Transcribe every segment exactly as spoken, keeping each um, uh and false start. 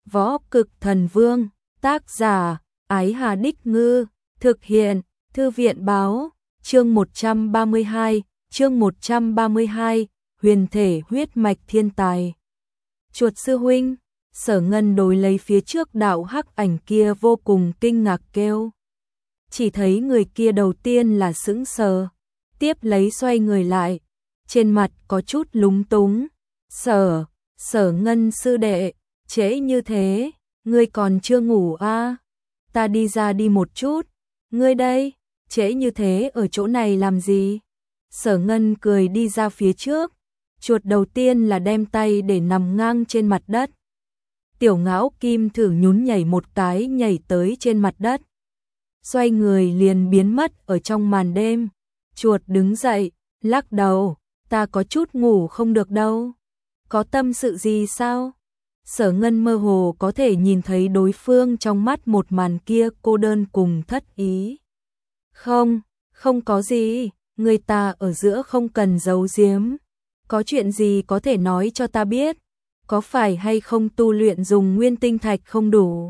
Võ Cực Thần Vương, tác giả, Ái Hà Đích Ngư, thực hiện, Thư viện Báo, chương một trăm ba mươi hai, chương một trăm ba mươi hai, huyền thể huyết mạch thiên tài. Chuột sư huynh, Sở Ngân đối lấy phía trước đạo hắc ảnh kia vô cùng kinh ngạc kêu. Chỉ thấy người kia đầu tiên là sững sờ, tiếp lấy xoay người lại, trên mặt có chút lúng túng. Sở, Sở Ngân sư đệ, trễ như thế, ngươi còn chưa ngủ à? Ta đi ra đi một chút, ngươi đây, trễ như thế ở chỗ này làm gì? Sở Ngân cười đi ra phía trước, chuột đầu tiên là đem tay để nằm ngang trên mặt đất. Tiểu Ngão Kim thử nhún nhảy một cái nhảy tới trên mặt đất. Xoay người liền biến mất ở trong màn đêm. Chuột đứng dậy, lắc đầu, ta có chút ngủ không được đâu. Có tâm sự gì sao? Sở Ngân mơ hồ có thể nhìn thấy đối phương trong mắt một màn kia cô đơn cùng thất ý. Không, không có gì, người ta ở giữa không cần giấu giếm. Có chuyện gì có thể nói cho ta biết? Có phải hay không tu luyện dùng nguyên tinh thạch không đủ?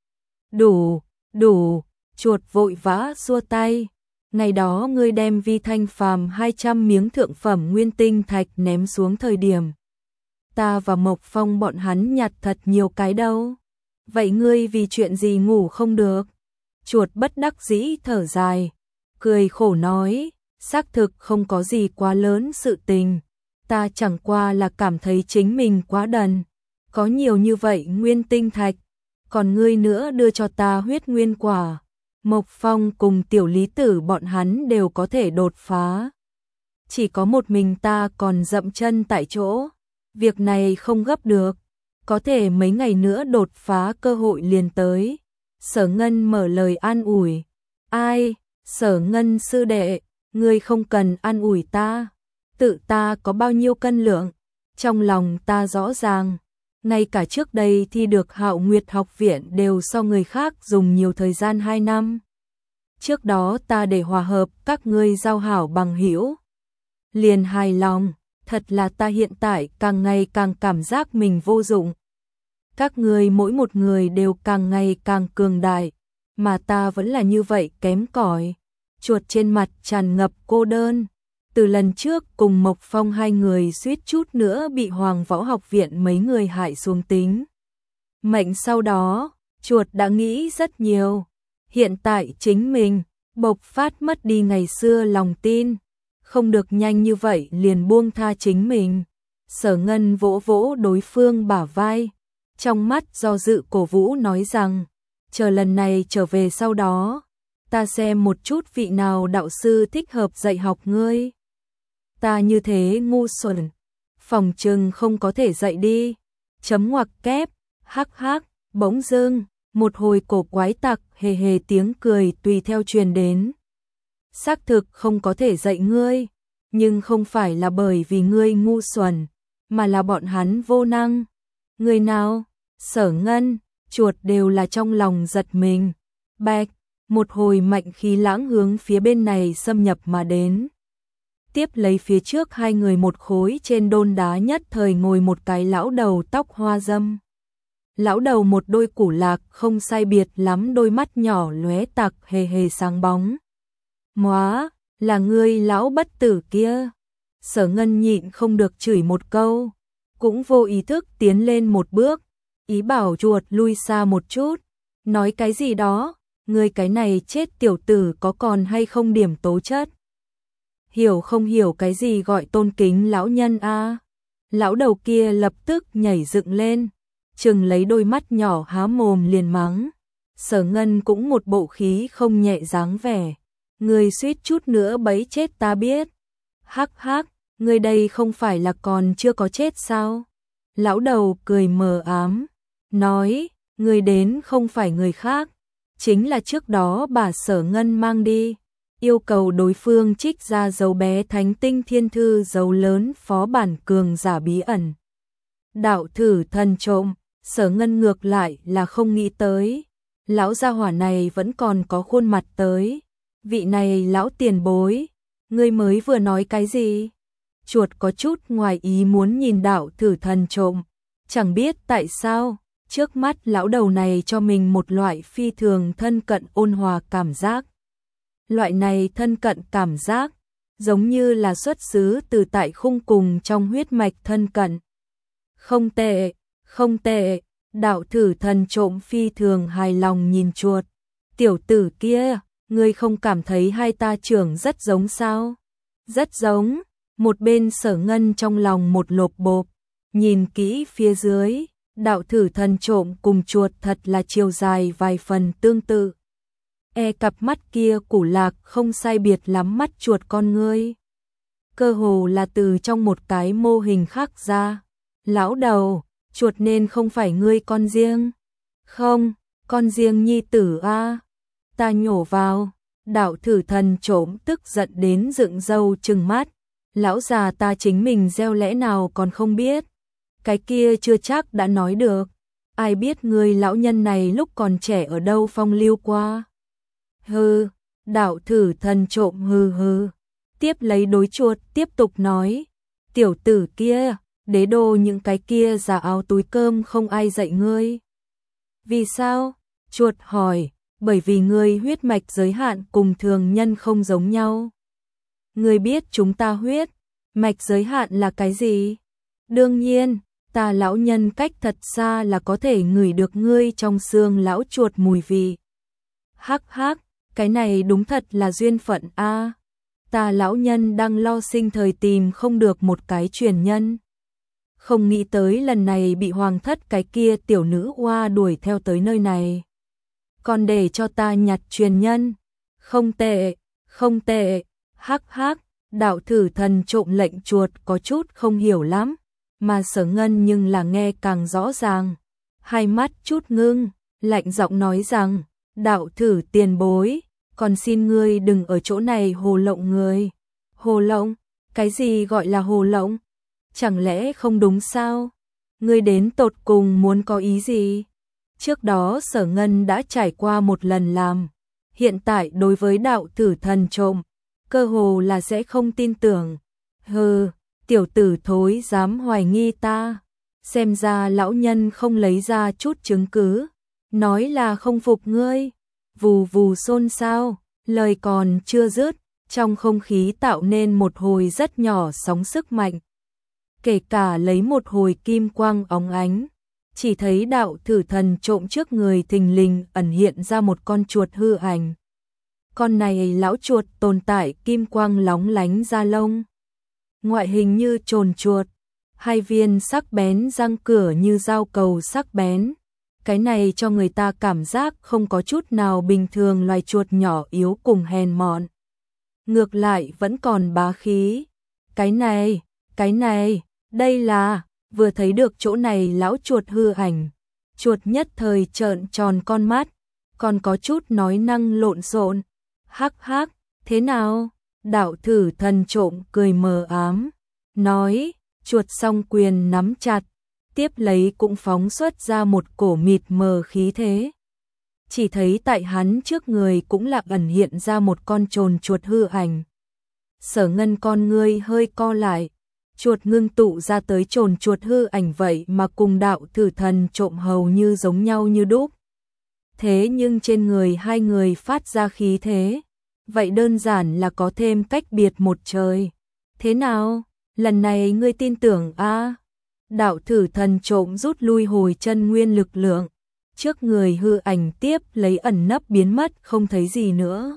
Đủ, đủ, chuột vội vã xua tay. Ngày đó ngươi đem vi thanh phàm hai trăm miếng thượng phẩm nguyên tinh thạch ném xuống thời điểm. Ta và Mộc Phong bọn hắn nhặt thật nhiều cái đâu. Vậy ngươi vì chuyện gì ngủ không được? Chuột bất đắc dĩ thở dài, cười khổ nói, xác thực không có gì quá lớn sự tình. Ta chẳng qua là cảm thấy chính mình quá đần. Có nhiều như vậy nguyên tinh thạch, còn ngươi nữa đưa cho ta huyết nguyên quả. Mộc Phong cùng tiểu lý tử bọn hắn đều có thể đột phá. Chỉ có một mình ta còn dậm chân tại chỗ. Việc này không gấp được, có thể mấy ngày nữa đột phá cơ hội liền tới. Sở Ngân mở lời an ủi. Ai, Sở Ngân sư đệ, ngươi không cần an ủi ta. Tự ta có bao nhiêu cân lượng, trong lòng ta rõ ràng. Ngay cả trước đây thi được Hạo Nguyệt học viện đều so người khác dùng nhiều thời gian hai năm. Trước đó ta để hòa hợp các ngươi giao hảo bằng hữu, liền hài lòng. Thật là ta hiện tại càng ngày càng cảm giác mình vô dụng. Các người mỗi một người đều càng ngày càng cường đại, mà ta vẫn là như vậy kém cỏi. Chuột trên mặt tràn ngập cô đơn. Từ lần trước cùng Mộc Phong hai người suýt chút nữa bị Hoàng Võ học viện mấy người hại xuống tính mệnh, sau đó, chuột đã nghĩ rất nhiều. Hiện tại chính mình bộc phát mất đi ngày xưa lòng tin. Không được nhanh như vậy liền buông tha chính mình. Sở Ngân vỗ vỗ đối phương bả vai, trong mắt do dự cổ vũ nói rằng, chờ lần này trở về sau đó, ta xem một chút vị nào đạo sư thích hợp dạy học ngươi. Ta như thế ngu xuẩn, phòng trừng không có thể dạy đi. Chấm ngoặc kép, hắc hắc, bỗng dưng, một hồi cổ quái tặc hề hề tiếng cười tùy theo truyền đến. Xác thực không có thể dạy ngươi, nhưng không phải là bởi vì ngươi ngu xuẩn, mà là bọn hắn vô năng. Người nào? Sở Ngân, chuột đều là trong lòng giật mình. Bạch, một hồi mạnh khí lãng hướng phía bên này xâm nhập mà đến. Tiếp lấy phía trước hai người một khối trên đôn đá nhất thời ngồi một cái lão đầu tóc hoa dâm. Lão đầu một đôi củ lạc không sai biệt lắm, đôi mắt nhỏ lóe tặc hề hề sáng bóng. Móa, là ngươi lão bất tử kia. Sở Ngân nhịn không được chửi một câu, cũng vô ý thức tiến lên một bước, ý bảo chuột lui xa một chút. Nói cái gì đó, ngươi cái này chết tiểu tử có còn hay không điểm tố chất? Hiểu không hiểu cái gì gọi tôn kính lão nhân a? À? Lão đầu kia lập tức nhảy dựng lên, chừng lấy đôi mắt nhỏ há mồm liền mắng. Sở Ngân cũng một bộ khí không nhẹ dáng vẻ. Người suýt chút nữa bấy chết ta biết. Hắc hắc, người đây không phải là còn chưa có chết sao? Lão đầu cười mờ ám, nói, người đến không phải người khác, chính là trước đó bà Sở Ngân mang đi, yêu cầu đối phương trích ra dấu bé thánh tinh thiên thư dấu lớn phó bản cường giả bí ẩn. Đạo thử thần trộm, Sở Ngân ngược lại là không nghĩ tới, lão gia hỏa này vẫn còn có khuôn mặt tới. Vị này lão tiền bối, ngươi mới vừa nói cái gì? Chuột có chút ngoài ý muốn nhìn đạo thử thần trộm, chẳng biết tại sao, Trước mắt lão đầu này cho mình một loại phi thường thân cận ôn hòa cảm giác. Loại này thân cận cảm giác, giống như là xuất xứ từ tại khung cùng trong huyết mạch thân cận. Không tệ, không tệ, đạo thử thần trộm phi thường hài lòng nhìn chuột. Tiểu tử kia, ngươi không cảm thấy hai ta trưởng rất giống sao? Rất giống, một bên Sở Ngân trong lòng một lộp bộp, nhìn kỹ phía dưới, đạo thử thần trộm cùng chuột thật là chiều dài vài phần tương tự. E cặp mắt kia củ lạc không sai biệt lắm mắt chuột con ngươi. Cơ hồ là từ trong một cái mô hình khác ra. Lão đầu, chuột nên không phải ngươi con riêng. Không, con riêng nhi tử a. Ta nhổ vào, đạo thử thần trộm tức giận đến dựng râu trừng mắt. Lão già ta chính mình gieo lẽ nào còn không biết. Cái kia chưa chắc đã nói được. Ai biết người lão nhân này lúc còn trẻ ở đâu phong lưu qua. Hừ, đạo thử thần trộm hừ hừ. Tiếp lấy đối chuột tiếp tục nói. Tiểu tử kia, đế đô những cái kia giả áo túi cơm không ai dạy ngươi. Vì sao? Chuột hỏi. Bởi vì ngươi huyết mạch giới hạn cùng thường nhân không giống nhau. Ngươi biết chúng ta huyết mạch giới hạn là cái gì? Đương nhiên, ta lão nhân cách thật xa là có thể ngửi được ngươi trong xương lão chuột mùi vị. Hắc hắc, cái này đúng thật là duyên phận a. À, ta lão nhân đang lo sinh thời tìm không được một cái truyền nhân. Không nghĩ tới lần này bị hoàng thất cái kia tiểu nữ oa đuổi theo tới nơi này. Còn để cho ta nhặt truyền nhân. Không tệ, không tệ, hắc hắc, đạo thử thần trộm lệnh chuột có chút không hiểu lắm, mà Sở Ngân nhưng là nghe càng rõ ràng. Hai mắt chút ngưng, lạnh giọng nói rằng, đạo thử tiền bối, còn xin ngươi đừng ở chỗ này hồ lộng người. Hồ lộng? Cái gì gọi là hồ lộng? Chẳng lẽ không đúng sao? Ngươi đến tột cùng muốn có ý gì? Trước đó Sở Ngân đã trải qua một lần làm, hiện tại đối với đạo tử thần trộm, cơ hồ là sẽ không tin tưởng. Hừ, tiểu tử thối dám hoài nghi ta, xem ra lão nhân không lấy ra chút chứng cứ, nói là không phục ngươi. Vù vù xôn xao, lời còn chưa dứt, trong không khí tạo nên một hồi rất nhỏ sóng sức mạnh. Kể cả lấy một hồi kim quang óng ánh. Chỉ thấy đạo thử thần trộm trước người thình lình ẩn hiện ra một con chuột hư ảnh. Con này lão chuột tồn tại kim quang lóng lánh da lông. Ngoại hình như trồn chuột, hai viên sắc bén răng cửa như dao cầu sắc bén. Cái này cho người ta cảm giác không có chút nào bình thường loài chuột nhỏ yếu cùng hèn mọn. Ngược lại vẫn còn bá khí. Cái này, cái này, đây là... Vừa thấy được chỗ này lão chuột hư ảnh, chuột nhất thời trợn tròn con mắt, còn có chút nói năng lộn xộn. Hắc hắc, thế nào? Đạo thử thần trộm cười mờ ám, nói, chuột song quyền nắm chặt, tiếp lấy cũng phóng xuất ra một cổ mịt mờ khí thế. Chỉ thấy tại hắn trước người cũng là ẩn hiện ra một con trồn chuột hư ảnh. Sở Ngân con ngươi hơi co lại. Chuột ngưng tụ ra tới trồn chuột hư ảnh vậy mà cùng đạo thử thần trộm hầu như giống nhau như đúc. Thế nhưng trên người hai người phát ra khí thế, vậy đơn giản là có thêm cách biệt một trời. Thế nào? Lần này ngươi tin tưởng a? À? Đạo thử thần trộm rút lui hồi chân nguyên lực lượng, trước người hư ảnh tiếp lấy ẩn nấp biến mất không thấy gì nữa.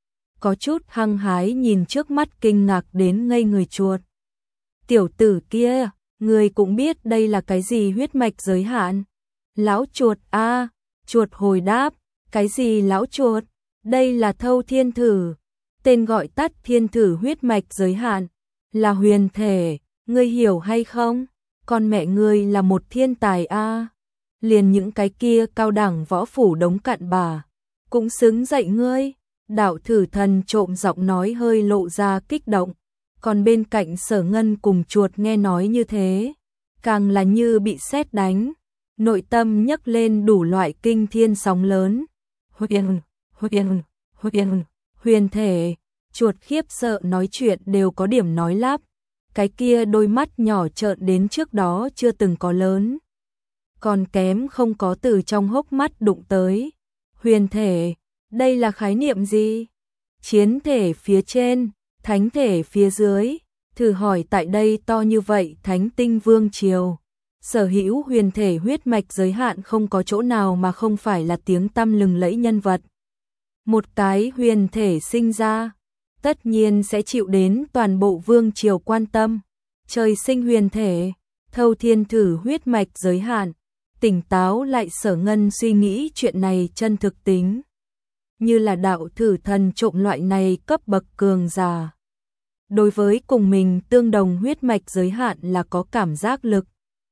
Có chút hăng hái nhìn trước mắt kinh ngạc đến ngây người chuột. Tiểu tử kia, người cũng biết đây là cái gì huyết mạch giới hạn. Lão chuột a, à, chuột hồi đáp, cái gì lão chuột? Đây là thâu thiên thử, tên gọi tắt thiên thử huyết mạch giới hạn, là huyền thể, ngươi hiểu hay không? Con mẹ ngươi là một thiên tài a. À. Liền những cái kia cao đẳng võ phủ đống cặn bà, cũng xứng dạy ngươi. Đạo thử thần trộm giọng nói hơi lộ ra kích động. Còn bên cạnh Sở Ngân cùng chuột nghe nói như thế, càng là như bị sét đánh, nội tâm nhấc lên đủ loại kinh thiên sóng lớn. Huyền, huyền, huyền, huyền thể, chuột khiếp sợ nói chuyện đều có điểm nói lắp, cái kia đôi mắt nhỏ trợn đến trước đó chưa từng có lớn. còn kém không có từ trong hốc mắt đụng tới. Huyền thể, đây là khái niệm gì? Chiến thể phía trên, thánh thể phía dưới, thử hỏi tại đây to như vậy Thánh Tinh Vương Triều. Sở hữu huyền thể huyết mạch giới hạn không có chỗ nào mà không phải là tiếng tăm lừng lẫy nhân vật. Một cái huyền thể sinh ra, tất nhiên sẽ chịu đến toàn bộ vương triều quan tâm. Trời sinh huyền thể, Thâu Thiên thử huyết mạch giới hạn, tỉnh táo lại Sở Ngân suy nghĩ chuyện này chân thực tính. Như là đạo thử thần trộm loại này cấp bậc cường giả. Đối với cùng mình tương đồng huyết mạch giới hạn là có cảm giác lực.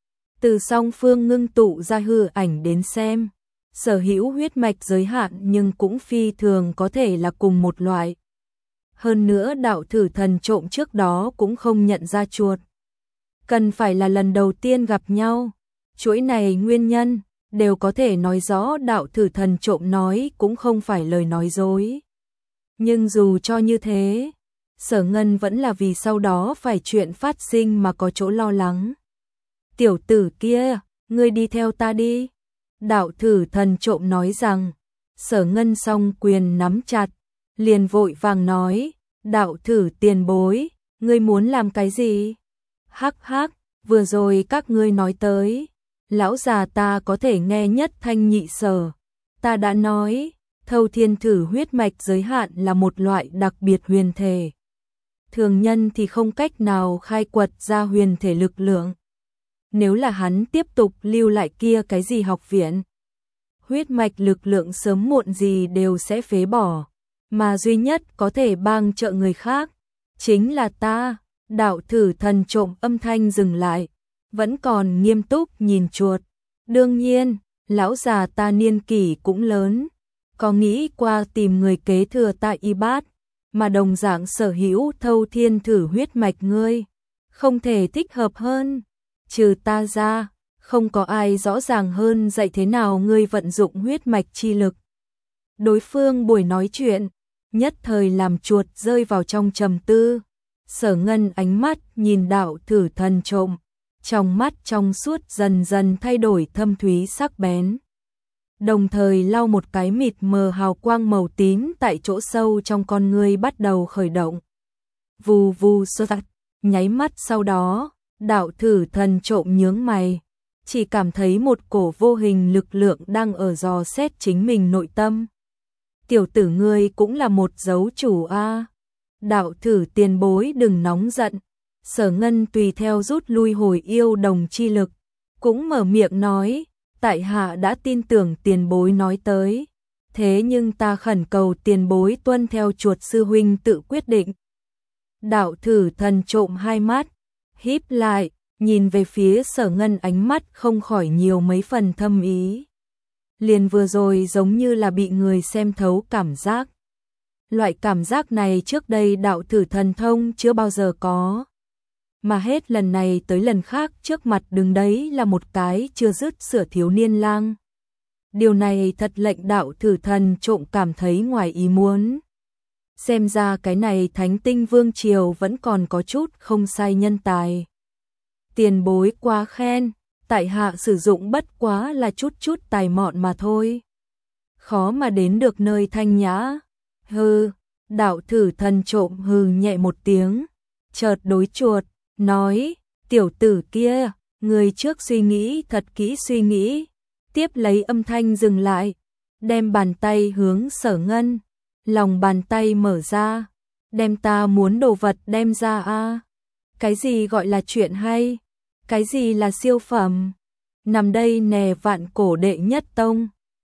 Từ song phương ngưng tụ ra hư ảnh đến xem, sở hữu huyết mạch giới hạn nhưng cũng phi thường có thể là cùng một loại. Hơn nữa đạo thử thần trộm trước đó cũng không nhận ra chuột. Cần phải là lần đầu tiên gặp nhau. Chuỗi này nguyên nhân đều có thể nói rõ đạo thử thần trộm nói cũng không phải lời nói dối. Nhưng dù cho như thế, Sở Ngân vẫn là vì sau đó phải chuyện phát sinh mà có chỗ lo lắng. Tiểu tử kia, ngươi đi theo ta đi. Đạo thử thần trộm nói rằng, Sở Ngân song quyền nắm chặt, liền vội vàng nói, đạo thử tiền bối, ngươi muốn làm cái gì? Hắc hắc, vừa rồi các ngươi nói tới, lão già ta có thể nghe nhất thanh nhị sở. Ta đã nói, Thâu Thiên thử huyết mạch giới hạn là một loại đặc biệt huyền thể. Thường nhân thì không cách nào khai quật ra huyền thể lực lượng. Nếu là hắn tiếp tục lưu lại kia cái gì học viện, huyết mạch lực lượng sớm muộn gì đều sẽ phế bỏ, mà duy nhất có thể bang trợ người khác, chính là ta. Đạo thử thần trộm âm thanh dừng lại, vẫn còn nghiêm túc nhìn chuột. Đương nhiên, lão già ta niên kỷ cũng lớn, có nghĩ qua tìm người kế thừa tại y bát, mà đồng dạng sở hữu Thâu Thiên thử huyết mạch ngươi, không thể thích hợp hơn. Trừ ta ra, không có ai rõ ràng hơn dạy thế nào ngươi vận dụng huyết mạch chi lực. Đối phương buổi nói chuyện, nhất thời làm chuột rơi vào trong trầm tư. Sở Ngân ánh mắt nhìn đạo thử thần trộm, trong mắt trong suốt dần dần thay đổi thâm thúy sắc bén. Đồng thời lau một cái mịt mờ hào quang màu tím tại chỗ sâu trong con ngươi bắt đầu khởi động. Vù vù sơ tạch, nháy mắt sau đó, đạo thử thần trộm nhướng mày, chỉ cảm thấy một cổ vô hình lực lượng đang ở dò xét chính mình nội tâm. Tiểu tử ngươi cũng là một dấu chủ a. Đạo thử tiền bối đừng nóng giận. Sở Ngân tùy theo rút lui hồi yêu đồng chi lực, cũng mở miệng nói, tại hạ đã tin tưởng tiền bối nói tới, thế nhưng ta khẩn cầu tiền bối tuân theo chuột sư huynh tự quyết định. Đạo thử thần trộm hai mắt, híp lại, nhìn về phía Sở Ngân, ánh mắt không khỏi nhiều mấy phần thâm ý. Liền vừa rồi giống như là bị người xem thấu cảm giác. Loại cảm giác này trước đây đạo thử thần thông chưa bao giờ có. Mà hết lần này tới lần khác trước mặt đứng đấy là một cái chưa dứt sửa thiếu niên lang. Điều này thật lệnh đạo thử thần trộm cảm thấy ngoài ý muốn. Xem ra cái này Thánh Tinh Vương Triều vẫn còn có chút không sai nhân tài. Tiền bối quá khen, tại hạ sử dụng bất quá là chút chút tài mọn mà thôi. Khó mà đến được nơi thanh nhã. Hừ, đạo thử thần trộm hừ nhẹ một tiếng, chợt đối chuột, nói, tiểu tử kia, người trước suy nghĩ thật kỹ suy nghĩ, tiếp lấy âm thanh dừng lại, đem bàn tay hướng Sở Ngân, lòng bàn tay mở ra, đem ta muốn đồ vật đem ra a. Cái gì gọi là chuyện hay, cái gì là siêu phẩm, nằm đây nè vạn cổ đệ nhất tông.